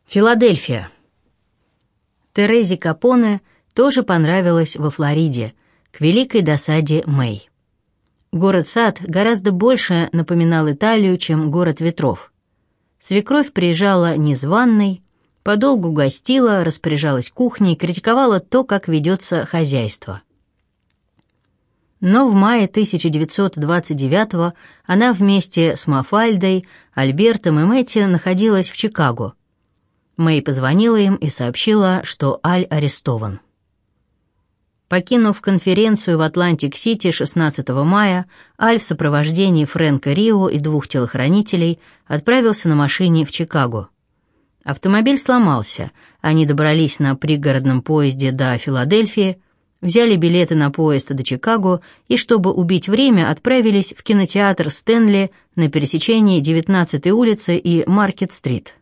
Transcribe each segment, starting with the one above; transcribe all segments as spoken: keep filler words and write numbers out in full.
Филадельфия. Терезе Капоне тоже понравилось во Флориде, к великой досаде Мэй. Город-сад гораздо больше напоминал Италию, чем город ветров. Свекровь приезжала незваной, подолгу гостила, распоряжалась кухней, критиковала то, как ведется хозяйство. Но в мае тысяча девятьсот двадцать девятого она вместе с Мафальдой, Альбертом и Мэтти находилась в Чикаго. Мэй позвонила им и сообщила, что Аль арестован. Покинув конференцию в Атлантик-Сити шестнадцатого мая, Аль в сопровождении Фрэнка Рио и двух телохранителей отправился на машине в Чикаго. Автомобиль сломался, они добрались на пригородном поезде до Филадельфии, взяли билеты на поезд до Чикаго и, чтобы убить время, отправились в кинотеатр Стэнли на пересечении девятнадцатой улицы и Маркет-стрит.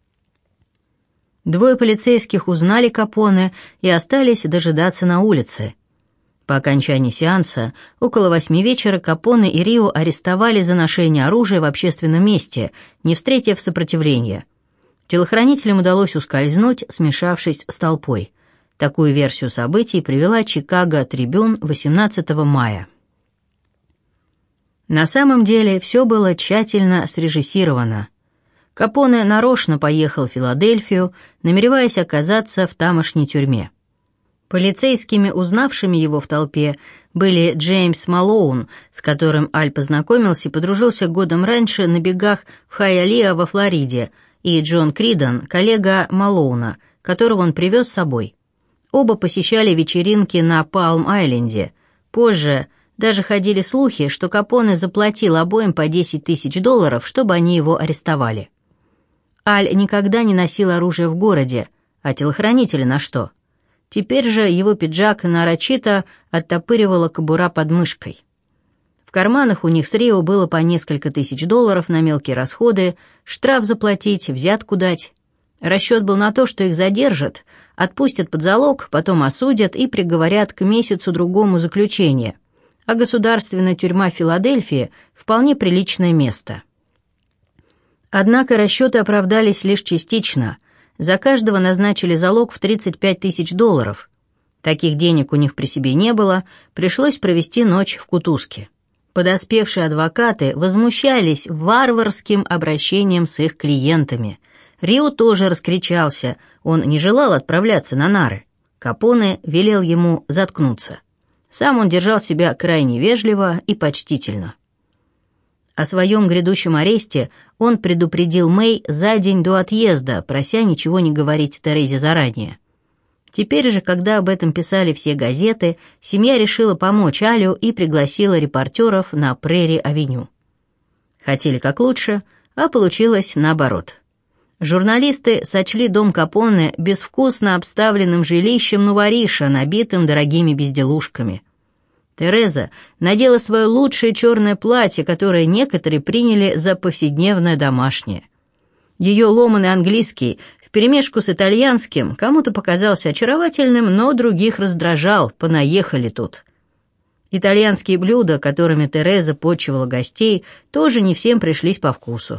Двое полицейских узнали Капоне и остались дожидаться на улице. По окончании сеанса, около восьми вечера, Капоне и Рио арестовали за ношение оружия в общественном месте, не встретив сопротивления. Телохранителям удалось ускользнуть, смешавшись с толпой. Такую версию событий привела Чикаго Трибюн восемнадцатого мая. На самом деле все было тщательно срежиссировано. Капоне нарочно поехал в Филадельфию, намереваясь оказаться в тамошней тюрьме. Полицейскими, узнавшими его в толпе, были Джеймс Малоун, с которым Аль познакомился и подружился годом раньше на бегах в Хайалиа во Флориде, и Джон Кридон, коллега Малоуна, которого он привез с собой. Оба посещали вечеринки на Палм-Айленде. Позже даже ходили слухи, что Капоне заплатил обоим по десять тысяч долларов, чтобы они его арестовали. Аль никогда не носил оружие в городе, а телохранители на что? Теперь же его пиджак нарочито оттопыривала кобура под мышкой. В карманах у них с Рио было по несколько тысяч долларов на мелкие расходы, штраф заплатить, взятку дать. Расчет был на то, что их задержат, отпустят под залог, потом осудят и приговорят к месяцу-другому заключения. А государственная тюрьма Филадельфии – вполне приличное место. Однако расчеты оправдались лишь частично. За каждого назначили залог в тридцать пять тысяч долларов. Таких денег у них при себе не было, пришлось провести ночь в кутузке. Подоспевшие адвокаты возмущались варварским обращением с их клиентами. Рио тоже раскричался, он не желал отправляться на нары. Капоне велел ему заткнуться. Сам он держал себя крайне вежливо и почтительно. О своем грядущем аресте он предупредил Мэй за день до отъезда, прося ничего не говорить Терезе заранее. Теперь же, когда об этом писали все газеты, семья решила помочь Алю и пригласила репортеров на Прерри-авеню. Хотели как лучше, а получилось наоборот. Журналисты сочли дом Капоне безвкусно обставленным жилищем нувариша, набитым дорогими безделушками. Тереза надела свое лучшее черное платье, которое некоторые приняли за повседневное домашнее. Ее ломаный английский вперемешку с итальянским кому-то показался очаровательным, но других раздражал, понаехали тут. Итальянские блюда, которыми Тереза почивала гостей, тоже не всем пришлись по вкусу.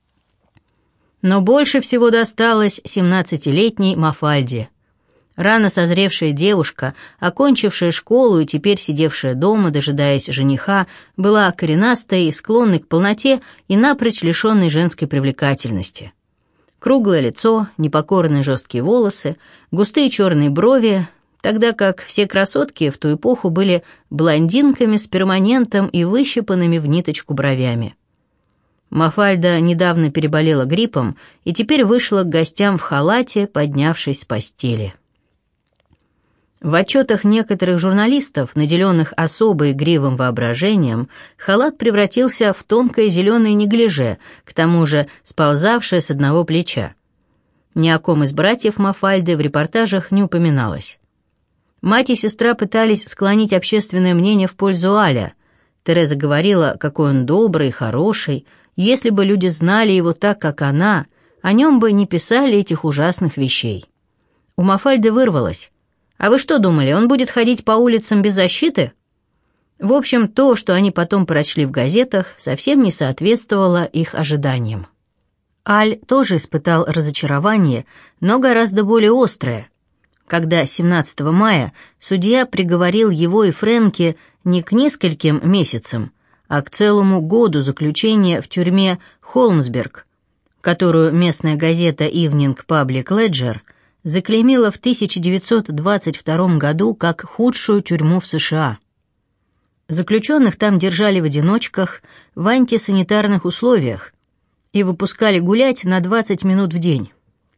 Но больше всего досталось семнадцатилетней Мафальде. Рано созревшая девушка, окончившая школу и теперь сидевшая дома, дожидаясь жениха, была коренастой, склонной к полноте и напрочь лишенной женской привлекательности. Круглое лицо, непокорные жесткие волосы, густые черные брови, тогда как все красотки в ту эпоху были блондинками с перманентом и выщипанными в ниточку бровями. Мафальда недавно переболела гриппом и теперь вышла к гостям в халате, поднявшись с постели. В отчетах некоторых журналистов, наделенных особо игривым воображением, халат превратился в тонкое зеленое неглиже, к тому же сползавшее с одного плеча. Ни о ком из братьев Мафальды в репортажах не упоминалось. Мать и сестра пытались склонить общественное мнение в пользу Аля. Тереза говорила, какой он добрый, хороший. Если бы люди знали его так, как она, о нем бы не писали этих ужасных вещей. У Мафальды вырвалось: «А вы что думали, он будет ходить по улицам без защиты?» В общем, то, что они потом прочли в газетах, совсем не соответствовало их ожиданиям. Аль тоже испытал разочарование, но гораздо более острое, когда семнадцатого мая судья приговорил его и Фрэнки не к нескольким месяцам, а к целому году заключения в тюрьме Холмсберг, которую местная газета Evening Public Ledger заклеймила в тысяча девятьсот двадцать втором году как худшую тюрьму в США. Заключенных там держали в одиночках в антисанитарных условиях и выпускали гулять на двадцать минут в день.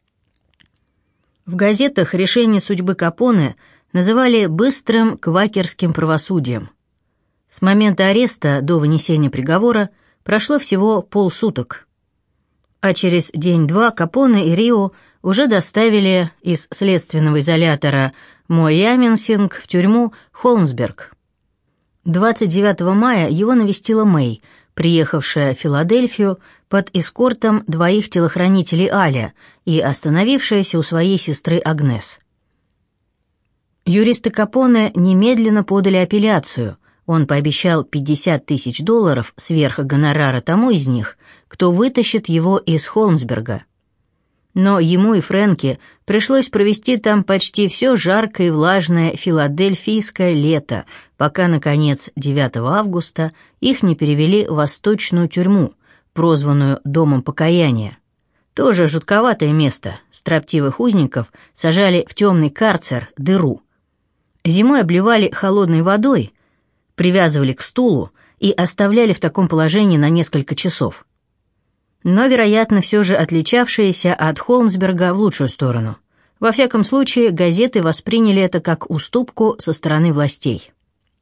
В газетах решение судьбы Капоне называли быстрым квакерским правосудием. С момента ареста до вынесения приговора прошло всего полсуток. А через день-два Капоне и Рио уже доставили из следственного изолятора Мойаминсинг в тюрьму Холмсберг. двадцать девятого мая его навестила Мэй, приехавшая в Филадельфию под эскортом двоих телохранителей Аля и остановившаяся у своей сестры Агнес. Юристы Капоне немедленно подали апелляцию. Он пообещал пятьдесят тысяч долларов сверх гонорара тому из них, кто вытащит его из Холмсберга. Но ему и Фрэнки пришлось провести там почти все жаркое и влажное филадельфийское лето, пока, наконец, девятого августа их не перевели в восточную тюрьму, прозванную «Домом покаяния». Тоже жутковатое место, строптивых узников сажали в темный карцер, дыру. Зимой обливали холодной водой, привязывали к стулу и оставляли в таком положении на несколько часов. Но, вероятно, все же отличавшиеся от Холмсберга в лучшую сторону. Во всяком случае, газеты восприняли это как уступку со стороны властей.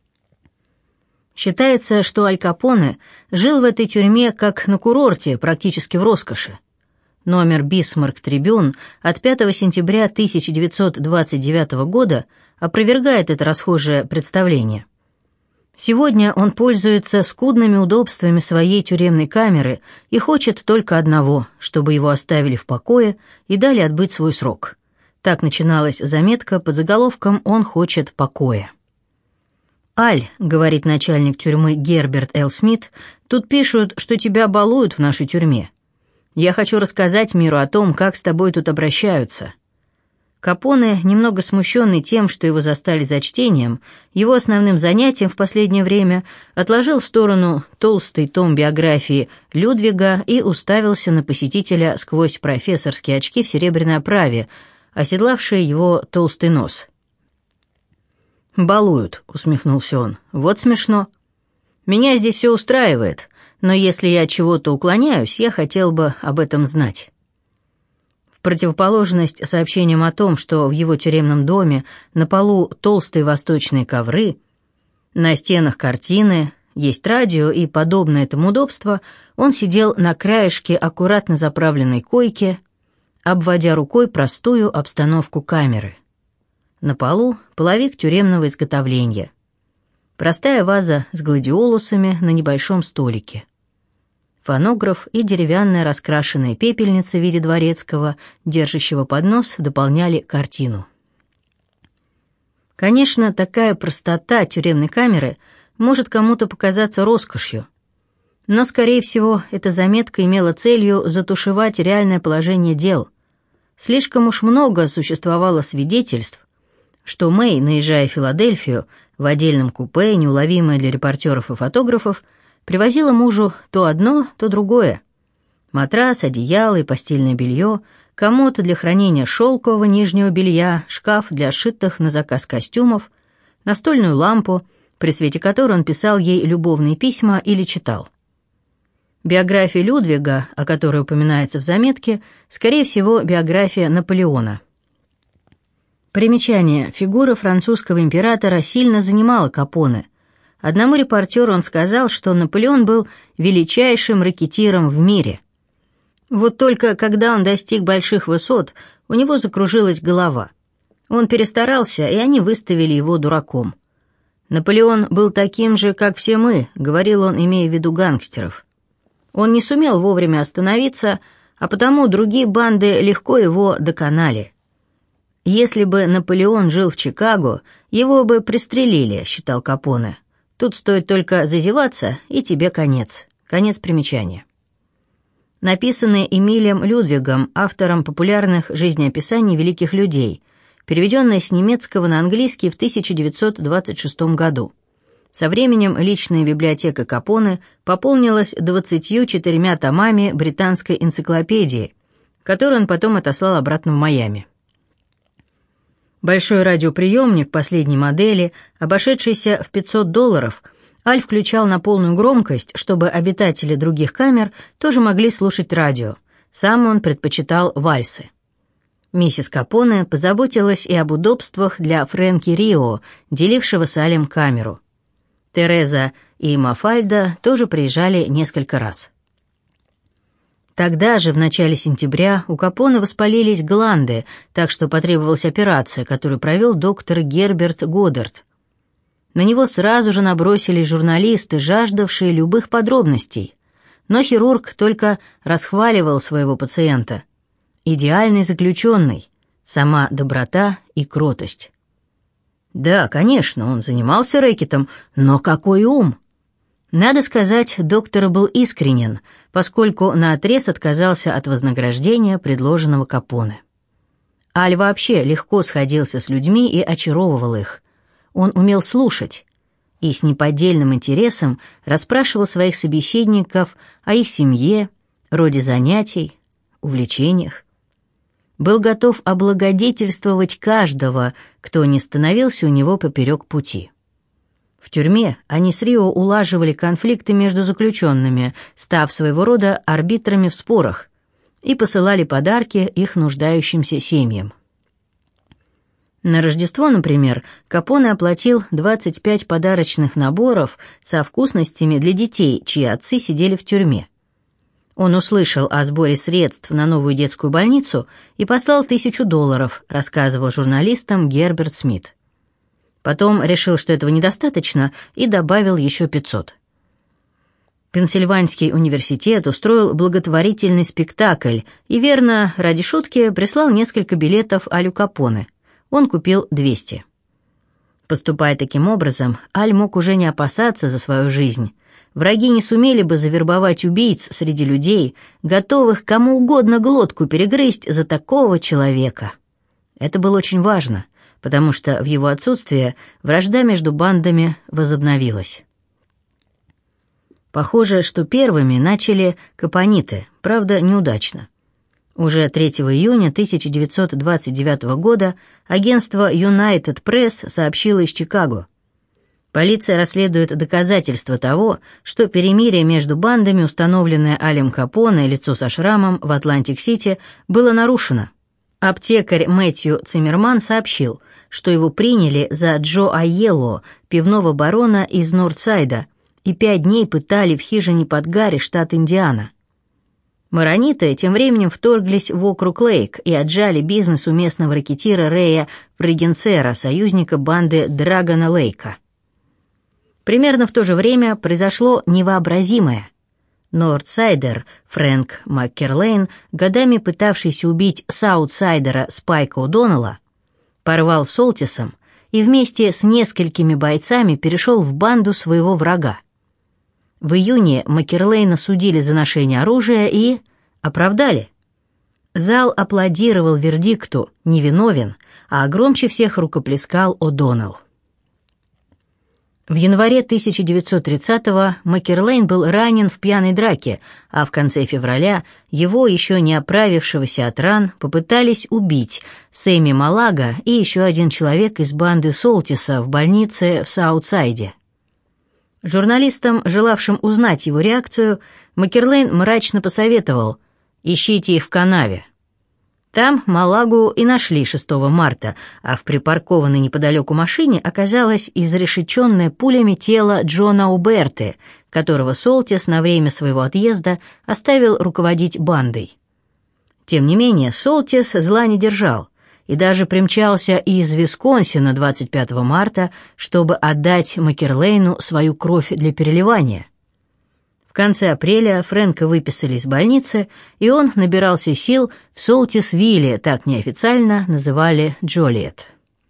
Считается, что Аль Капоне жил в этой тюрьме как на курорте, практически в роскоши. Номер «Бисмарк Трибюн» от пятого сентября тысяча девятьсот двадцать девятого года опровергает это расхожее представление. Сегодня он пользуется скудными удобствами своей тюремной камеры и хочет только одного, чтобы его оставили в покое и дали отбыть свой срок. Так начиналась заметка под заголовком «Он хочет покоя». «Аль», — говорит начальник тюрьмы Герберт Л. Смит, «тут пишут, что тебя балуют в нашей тюрьме. Я хочу рассказать миру о том, как с тобой тут обращаются». Капоне, немного смущенный тем, что его застали за чтением, его основным занятием в последнее время отложил в сторону толстый том биографии Людвига и уставился на посетителя сквозь профессорские очки в серебряной оправе, оседлавшие его толстый нос. «Балуют», — усмехнулся он, — «вот смешно. Меня здесь все устраивает, но если я от чего-то уклоняюсь, я хотел бы об этом знать». В противоположность сообщениям о том, что в его тюремном доме на полу толстые восточные ковры, на стенах картины, есть радио и подобное этому удобство, он сидел на краешке аккуратно заправленной койки, обводя рукой простую обстановку камеры. На полу половик тюремного изготовления. Простая ваза с гладиолусами на небольшом столике. Фонограф и деревянная раскрашенная пепельница в виде дворецкого, держащего поднос, дополняли картину. Конечно, такая простота тюремной камеры может кому-то показаться роскошью, но, скорее всего, эта заметка имела целью затушевать реальное положение дел. Слишком уж много существовало свидетельств, что Мэй, наезжая в Филадельфию, в отдельном купе, неуловимое для репортеров и фотографов, привозила мужу то одно, то другое. Матрас, одеяло и постельное белье, комод для хранения шелкового нижнего белья, шкаф для сшитых на заказ костюмов, настольную лампу, при свете которой он писал ей любовные письма или читал. Биография Людвига, о которой упоминается в заметке, скорее всего, биография Наполеона. Примечание. Фигура французского императора сильно занимала Капоне. Одному репортеру он сказал, что Наполеон был величайшим рэкетиром в мире. Вот только когда он достиг больших высот, у него закружилась голова. Он перестарался, и они выставили его дураком. «Наполеон был таким же, как все мы», — говорил он, имея в виду гангстеров. Он не сумел вовремя остановиться, а потому другие банды легко его доконали. «Если бы Наполеон жил в Чикаго, его бы пристрелили», — считал Капоне. «Тут стоит только зазеваться, и тебе конец». Конец примечания. написанные Эмилием Людвигом, автором популярных жизнеописаний великих людей, переведенное с немецкого на английский в тысяча девятьсот двадцать шестом году. Со временем личная библиотека Капоне пополнилась двадцатью четырьмя томами британской энциклопедии, которую он потом отослал обратно в Майами. Большой радиоприемник последней модели, обошедшийся в пятьсот долларов, Аль включал на полную громкость, чтобы обитатели других камер тоже могли слушать радио. Сам он предпочитал вальсы. Миссис Капоне позаботилась и об удобствах для Фрэнки Рио, делившего с Алем камеру. Тереза и Мафальда тоже приезжали несколько раз. Тогда же, в начале сентября, у Капоне воспалились гланды, так что потребовалась операция, которую провел доктор Герберт Годдард. На него сразу же набросились журналисты, жаждавшие любых подробностей. Но хирург только расхваливал своего пациента. Идеальный заключенный, сама доброта и кротость. Да, конечно, он занимался рэкетом, но какой ум! Надо сказать, доктор был искренен, поскольку наотрез отказался от вознаграждения, предложенного Капоне. Аль вообще легко сходился с людьми и очаровывал их. Он умел слушать и с неподдельным интересом расспрашивал своих собеседников о их семье, роде занятий, увлечениях. Был готов облагодетельствовать каждого, кто не становился у него поперек пути. В тюрьме они с Рио улаживали конфликты между заключенными, став своего рода арбитрами в спорах, и посылали подарки их нуждающимся семьям. На Рождество, например, Капоне оплатил двадцать пять подарочных наборов со вкусностями для детей, чьи отцы сидели в тюрьме. Он услышал о сборе средств на новую детскую больницу и послал тысячу долларов, рассказывал журналистам Герберт Смит. Потом решил, что этого недостаточно, и добавил еще пятьсот. Пенсильванский университет устроил благотворительный спектакль и, верно, ради шутки прислал несколько билетов Алю Капоне. Он купил двести. Поступая таким образом, Аль мог уже не опасаться за свою жизнь. Враги не сумели бы завербовать убийц среди людей, готовых кому угодно глотку перегрызть за такого человека. Это было очень важно, потому что в его отсутствие вражда между бандами возобновилась. Похоже, что первыми начали капониты, правда, неудачно. Уже третьего июня тысяча девятьсот двадцать девятого года агентство United Press сообщило из Чикаго. Полиция расследует доказательства того, что перемирие между бандами, установленное Алем Капоне, лицо со шрамом в Атлантик-Сити, было нарушено. Аптекарь Мэтью Циммерман сообщил, что его приняли за Джо Айелло, пивного барона из Нордсайда, и пять дней пытали в хижине под Гарри, штат Индиана. Марониты тем временем вторглись в округ Лейк и отжали бизнес у местного рэкетира Рэя Пригенсера, союзника банды Драгона Лейка. Примерно в то же время произошло невообразимое. Нордсайдер Фрэнк Маккерлейн, годами пытавшийся убить саутсайдера Спайка О'Доннелла, порвал с Олтисом и вместе с несколькими бойцами перешел в банду своего врага. В июне Маккерлейна судили за ношение оружия и оправдали. Зал аплодировал вердикту «невиновен», а громче всех рукоплескал О'Доннелл. В январе тысяча девятьсот тридцатого Маккерлейн был ранен в пьяной драке, а в конце февраля его, еще не оправившегося от ран, попытались убить Сэмми Малага и еще один человек из банды Солтиса в больнице в Саутсайде. Журналистам, желавшим узнать его реакцию, Маккерлейн мрачно посоветовал: «Ищите их в канаве». Там Малагу и нашли шестого марта, а в припаркованной неподалеку машине оказалось изрешеченное пулями тело Джона Уберты, которого Солтис на время своего отъезда оставил руководить бандой. Тем не менее, Солтис зла не держал и даже примчался из Висконсина двадцать пятого марта, чтобы отдать Маккерлейну свою кровь для переливания. В конце апреля Фрэнка выписали из больницы, и он набирался сил в Солтисвилле, так неофициально называли Джолиет.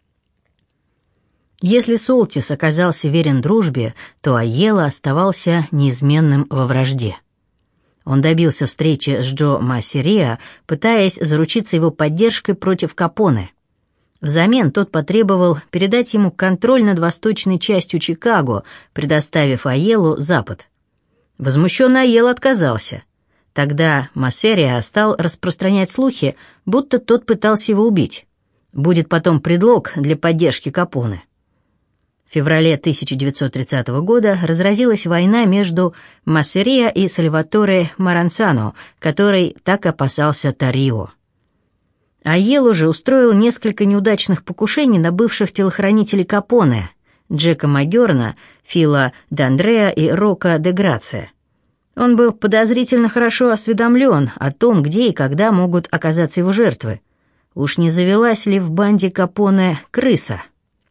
Если Солтис оказался верен дружбе, то Айелло оставался неизменным во вражде. Он добился встречи с Джо Массериа, пытаясь заручиться его поддержкой против Капоне. Взамен тот потребовал передать ему контроль над восточной частью Чикаго, предоставив Айеллу запад. Возмущенный Айелло отказался. Тогда Массериа стал распространять слухи, будто тот пытался его убить. Будет потом предлог для поддержки Капоне. В феврале тысяча девятьсот тридцатого года разразилась война между Массериа и Сальваторе Маранцано, который так опасался Тарио. Айелло же устроил несколько неудачных покушений на бывших телохранителей Капоне, Джека Магерна, Фила Д'Андреа и Рока де Грация. Он был подозрительно хорошо осведомлен о том, где и когда могут оказаться его жертвы. Уж не завелась ли в банде Капоне крыса?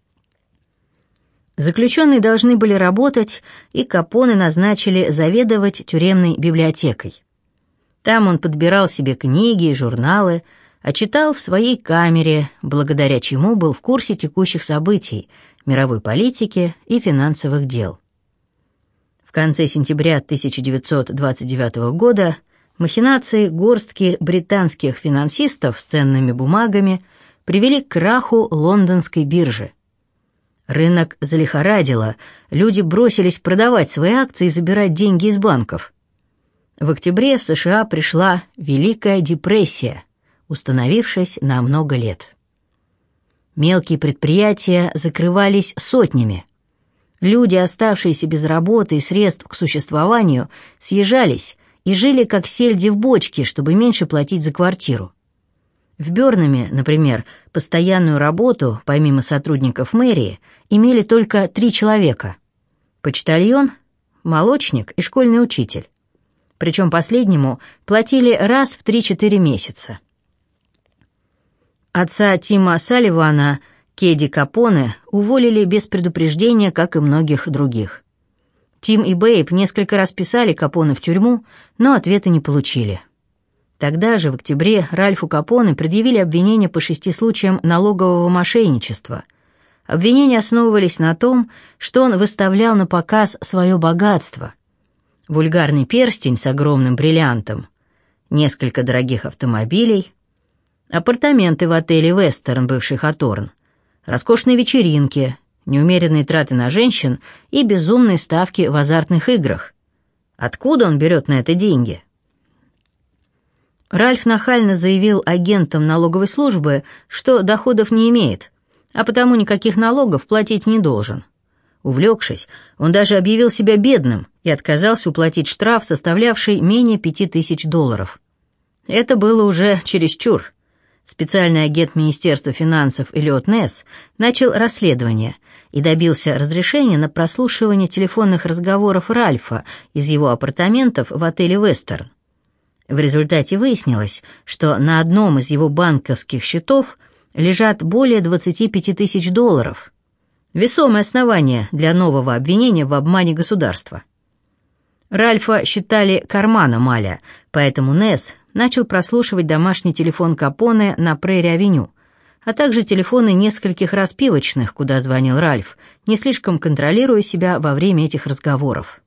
Заключенные должны были работать, и Капоне назначили заведовать тюремной библиотекой. Там он подбирал себе книги и журналы, а читал в своей камере, благодаря чему был в курсе текущих событий, мировой политики и финансовых дел. В конце сентября тысяча девятьсот двадцать девятого года махинации горстки британских финансистов с ценными бумагами привели к краху лондонской биржи. Рынок залихорадило, люди бросились продавать свои акции и забирать деньги из банков. В октябре в США пришла Великая депрессия, установившись на много лет. Мелкие предприятия закрывались сотнями. Люди, оставшиеся без работы и средств к существованию, съезжались и жили как сельди в бочке, чтобы меньше платить за квартиру. В Бёрнаме, например, постоянную работу, помимо сотрудников мэрии, имели только три человека: почтальон, молочник и школьный учитель. Причем последнему платили раз в три-четыре месяца. Отца Тима Салливана, Кеди Капоне, уволили без предупреждения, как и многих других. Тим и Бэйб несколько раз писали Капоне в тюрьму, но ответа не получили. Тогда же, в октябре, Ральфу Капоне предъявили обвинения по шести случаям налогового мошенничества. Обвинения основывались на том, что он выставлял на показ свое богатство. Вульгарный перстень с огромным бриллиантом, несколько дорогих автомобилей, апартаменты в отеле «Вестерн», бывший «Хаторн», роскошные вечеринки, неумеренные траты на женщин и безумные ставки в азартных играх. Откуда он берет на это деньги? Ральф нахально заявил агентам налоговой службы, что доходов не имеет, а потому никаких налогов платить не должен. Увлекшись, он даже объявил себя бедным и отказался уплатить штраф, составлявший менее пяти тысяч долларов. Это было уже чересчур. Специальный агент Министерства финансов Эллиот Несс начал расследование и добился разрешения на прослушивание телефонных разговоров Ральфа из его апартаментов в отеле «Вестерн». В результате выяснилось, что на одном из его банковских счетов лежат более двадцати пяти тысяч долларов. Весомое основание для нового обвинения в обмане государства. Ральфа считали карманом Аля, поэтому Несс начал прослушивать домашний телефон Капоне на Прейри-авеню, а также телефоны нескольких распивочных, куда звонил Ральф, не слишком контролируя себя во время этих разговоров.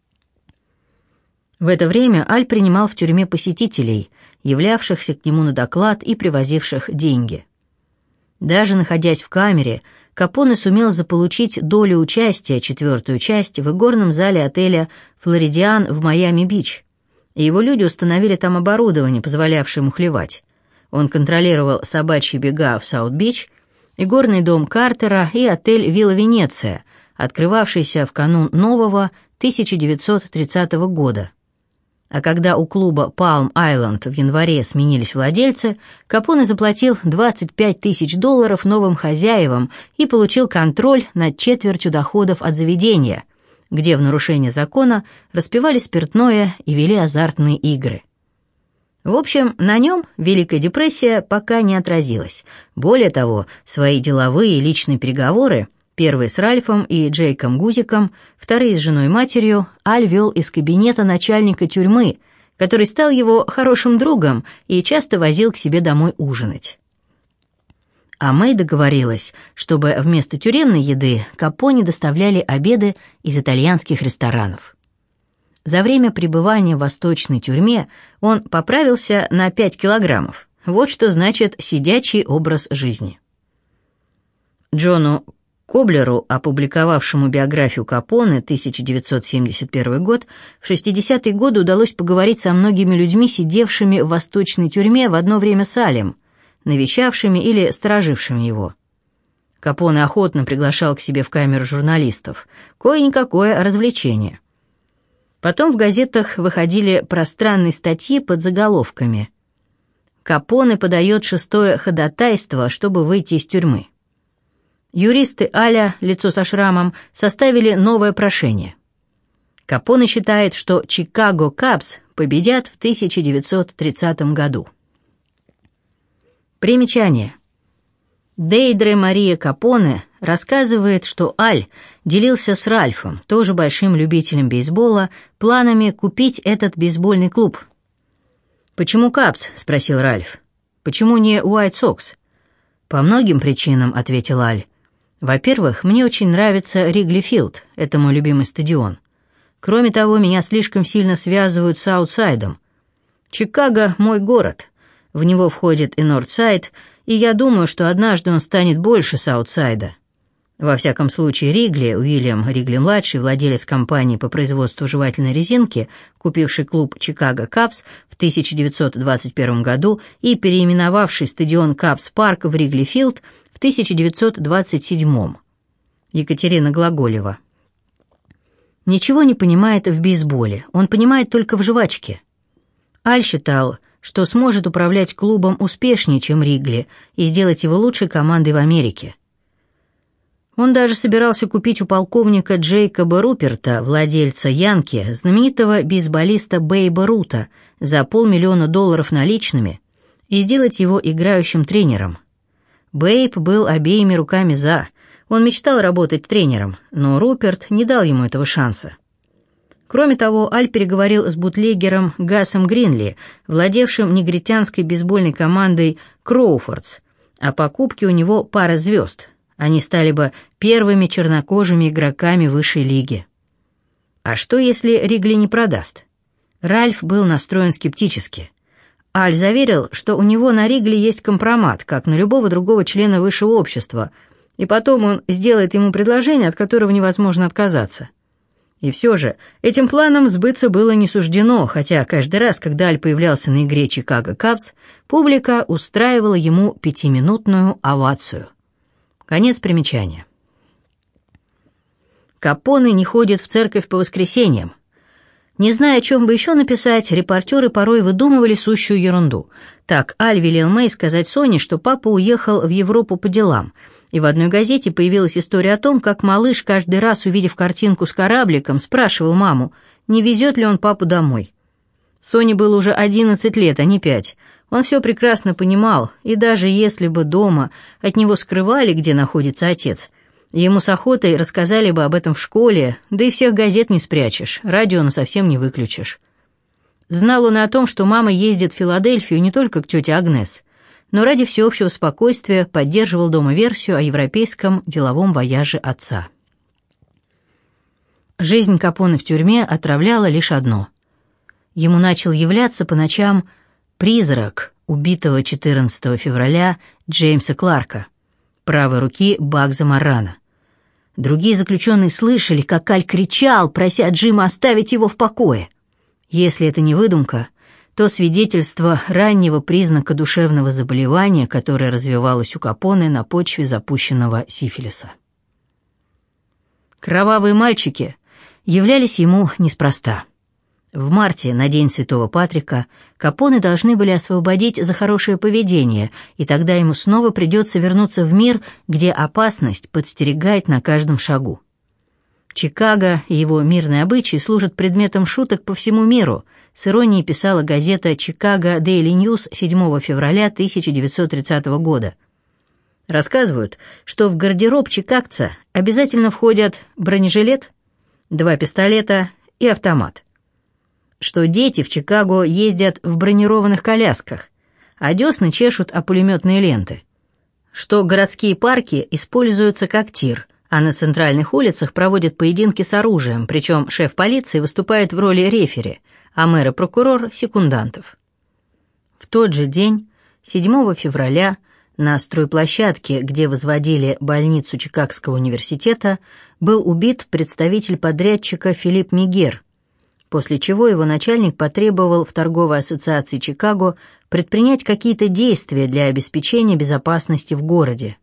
В это время Аль принимал в тюрьме посетителей, являвшихся к нему на доклад и привозивших деньги. Даже находясь в камере, Капоне сумел заполучить долю участия, четвертую часть, в игорном зале отеля «Флоридиан» в Майами-Бич, и его люди установили там оборудование, позволявшее мухлевать. Он контролировал собачьи бега в Саут-Бич, игорный дом Картера и отель «Вилла Венеция», открывавшийся в канун нового тысяча девятьсот тридцатого года. А когда у клуба Палм-Айленд в январе сменились владельцы, Капоне заплатил двадцать пять тысяч долларов новым хозяевам и получил контроль над четвертью доходов от заведения, где в нарушение закона распивали спиртное и вели азартные игры. В общем, на нем Великая депрессия пока не отразилась. Более того, свои деловые и личные переговоры, первые с Ральфом и Джейком Гузиком, вторые с женой матерью, Аль вел из кабинета начальника тюрьмы, который стал его хорошим другом и часто возил к себе домой ужинать. А Мэй договорилась, чтобы вместо тюремной еды Капоне доставляли обеды из итальянских ресторанов. За время пребывания в восточной тюрьме он поправился на пять килограммов. Вот что значит сидячий образ жизни. Джону Коблеру, опубликовавшему биографию Капоне, тысяча девятьсот семьдесят первый год, в шестидесятые годы удалось поговорить со многими людьми, сидевшими в восточной тюрьме в одно время с Алем, навещавшими или сторожившими его. Капоне охотно приглашал к себе в камеру журналистов. Кое-никакое развлечение. Потом в газетах выходили пространные статьи под заголовками «Капоне подает шестое ходатайство, чтобы выйти из тюрьмы». Юристы Аля, лицо со шрамом, составили новое прошение. Капоне считает, что Чикаго Кабс победят в тысяча девятьсот тридцатом году. Примечание. Дейдре Мария Капоне рассказывает, что Аль делился с Ральфом, тоже большим любителем бейсбола, планами купить этот бейсбольный клуб. «Почему Кабс?» — спросил Ральф. «Почему не Уайт Сокс?» «По многим причинам», — ответил Аль. «Во-первых, мне очень нравится Ригли Филд, это мой любимый стадион. Кроме того, меня слишком сильно связывают с Аутсайдом. Чикаго — мой город, в него входит и Нордсайд, и я думаю, что однажды он станет больше Саутсайда. Во всяком случае, Ригли, Уильям Ригли-младший, владелец компании по производству жевательной резинки, купивший клуб «Чикаго Кабс» в тысяча девятьсот двадцать первом году и переименовавший стадион Кабс-парк в Ригли-филд в тысяча девятьсот двадцать седьмом. Екатерина Глаголева. Ничего не понимает в бейсболе, он понимает только в жвачке. Аль считал, что сможет управлять клубом успешнее, чем Ригли, и сделать его лучшей командой в Америке. Он даже собирался купить у полковника Джейкоба Руперта, владельца Янки, знаменитого бейсболиста Бейба Рута, за полмиллиона долларов наличными и сделать его играющим тренером. Бейб был обеими руками за. Он мечтал работать тренером, но Руперт не дал ему этого шанса. Кроме того, Аль переговорил с бутлегером Гасом Гринли, владевшим негритянской бейсбольной командой «Кроуфордс», о покупке у него пары звезд. Они стали бы первыми чернокожими игроками высшей лиги. А что, если Ригли не продаст? Ральф был настроен скептически. Аль заверил, что у него на Ригли есть компромат, как на любого другого члена высшего общества, и потом он сделает ему предложение, от которого невозможно отказаться. И все же этим планом сбыться было не суждено, хотя каждый раз, когда Аль появлялся на игре Чикаго Кабс, публика устраивала ему пятиминутную овацию. Конец примечания. Капоне не ходит в церковь по воскресеньям. Не зная, о чем бы еще написать, репортеры порой выдумывали сущую ерунду. Так Аль велел Мэй сказать Соне, что папа уехал в Европу по делам, и в одной газете появилась история о том, как малыш, каждый раз увидев картинку с корабликом, спрашивал маму, не везет ли он папу домой. Соне было уже одиннадцать лет, а не пять. Он все прекрасно понимал, и даже если бы дома от него скрывали, где находится отец, ему с охотой рассказали бы об этом в школе, да и всех газет не спрячешь, радио насовсем не выключишь. Знал он и о том, что мама ездит в Филадельфию не только к тете Агнес, но ради всеобщего спокойствия поддерживал дома версию о европейском деловом вояже отца. Жизнь Капоне в тюрьме отравляла лишь одно. Ему начал являться по ночам призрак убитого четырнадцатого февраля Джеймса Кларка, правой руки Багза Моррана. Другие заключенные слышали, как Аль кричал, прося Джима оставить его в покое. Если это не выдумка, то свидетельство раннего признака душевного заболевания, которое развивалось у Капоне на почве запущенного сифилиса. Кровавые мальчики являлись ему неспроста. В марте, на День Святого Патрика, Капоне должны были освободить за хорошее поведение, и тогда ему снова придется вернуться в мир, где опасность подстерегает на каждом шагу. Чикаго и его мирные обычаи служат предметом шуток по всему миру, с иронией писала газета «Чикаго Дейли Ньюс» седьмого февраля тысяча девятьсот тридцатого года. Рассказывают, что в гардероб чикагца обязательно входят бронежилет, два пистолета и автомат. Что дети в Чикаго ездят в бронированных колясках, а десны чешут о пулеметные ленты. Что городские парки используются как тир, а на центральных улицах проводят поединки с оружием, причем шеф полиции выступает в роли рефери, а мэр и прокурор – секундантов. В тот же день, седьмого февраля, на стройплощадке, где возводили больницу Чикагского университета, был убит представитель подрядчика Филипп Мегер, после чего его начальник потребовал в торговой ассоциации Чикаго предпринять какие-то действия для обеспечения безопасности в городе.